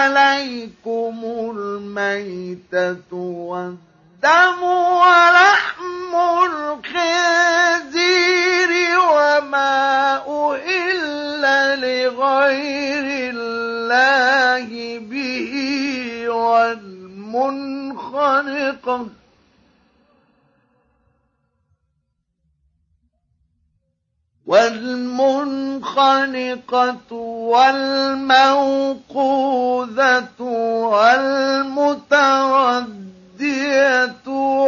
عليكم الميتة والدم ولحم الخنزير وما أهل لغير الله به والمنخنقة والموقوذة والمتردية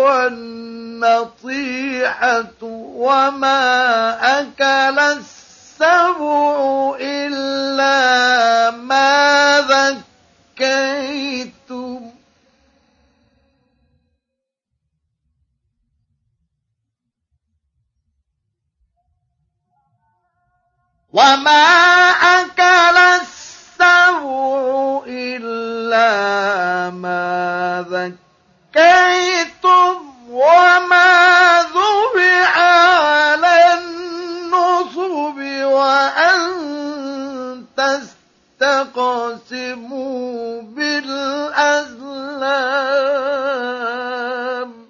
والنطيحة وما أكل السبع إلا ما ذكيتم وما ذبح على النصب وأن تستقسموا بالأزلام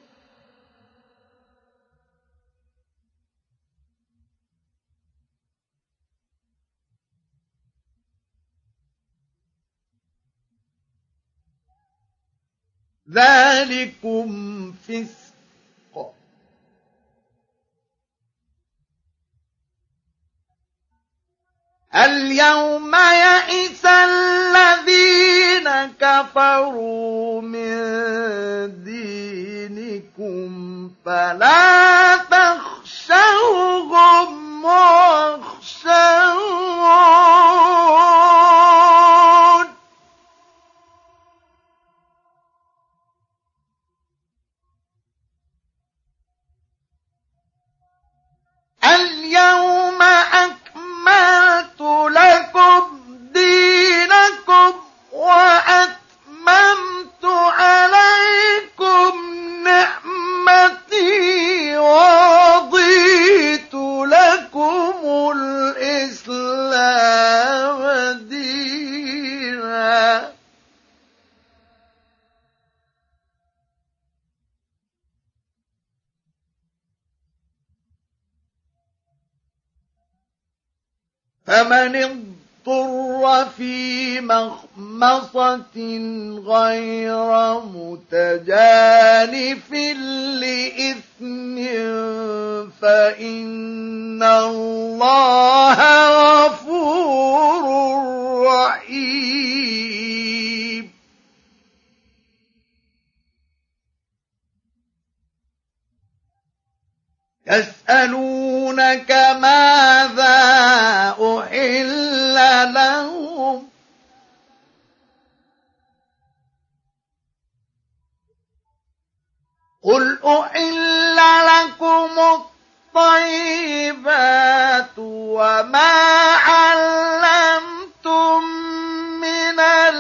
ذلكم فسق. اليوم يئس الذين كفروا من دينكم فلا تخشوهم واخشون اليوم أكملت لكم دينكم وأتممت عليكم نعمتي ورضيت لكم الإسلام دينا. فمن اضطر في مخمصة غير متجانف لإثم فإن الله غفور رحيم. يسألونك ماذا أحل لهم قل أحل لكم الطيبات وما علمتم من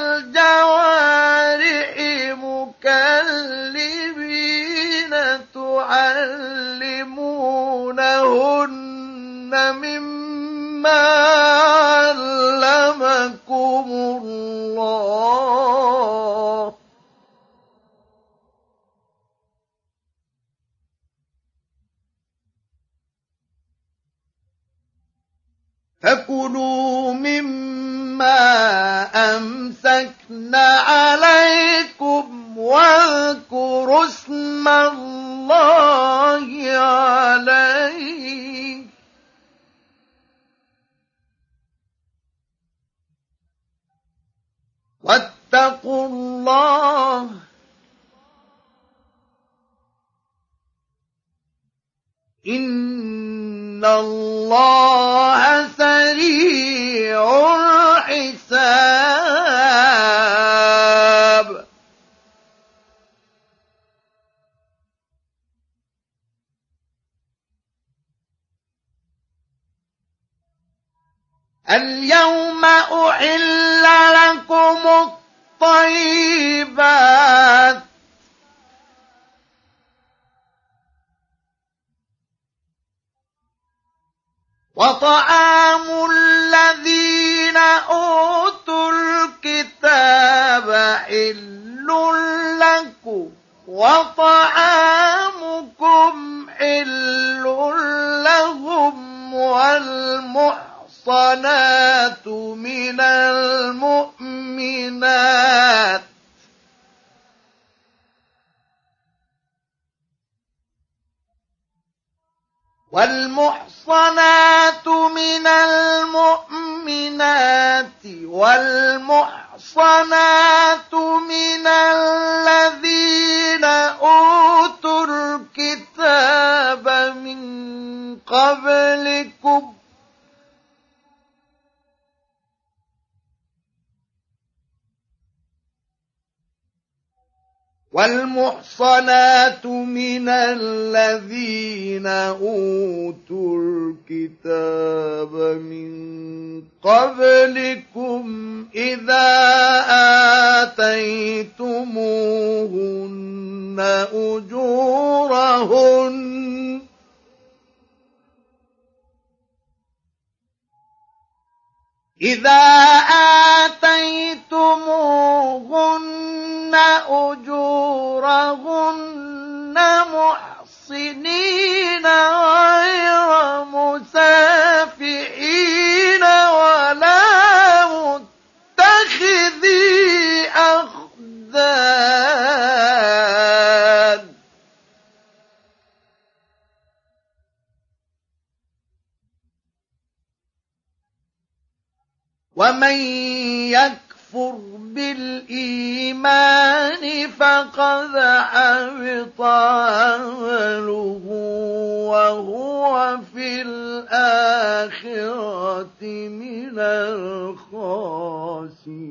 الجوارح مكلبين تعلمونهن مما علمكم الله فكلوا مما أمسكنا عليكم واذكروا اسم الله عليه واتقوا الله إن الله سريع الحساب. اليوم أحل لكم الطيبات وطعام الذين أوتوا الكتاب وطعامكم حل لهم والمحصنات من المؤمنات والمحصنات من الذين أوتوا الكتاب من قبلكم إذا آتيتموهن أجورهن محصنين غير مسافحين ولا متخذي أخدان ومن يكفر بالإيمان فقد حبط عمله وهو في الآخرة من الخاسرين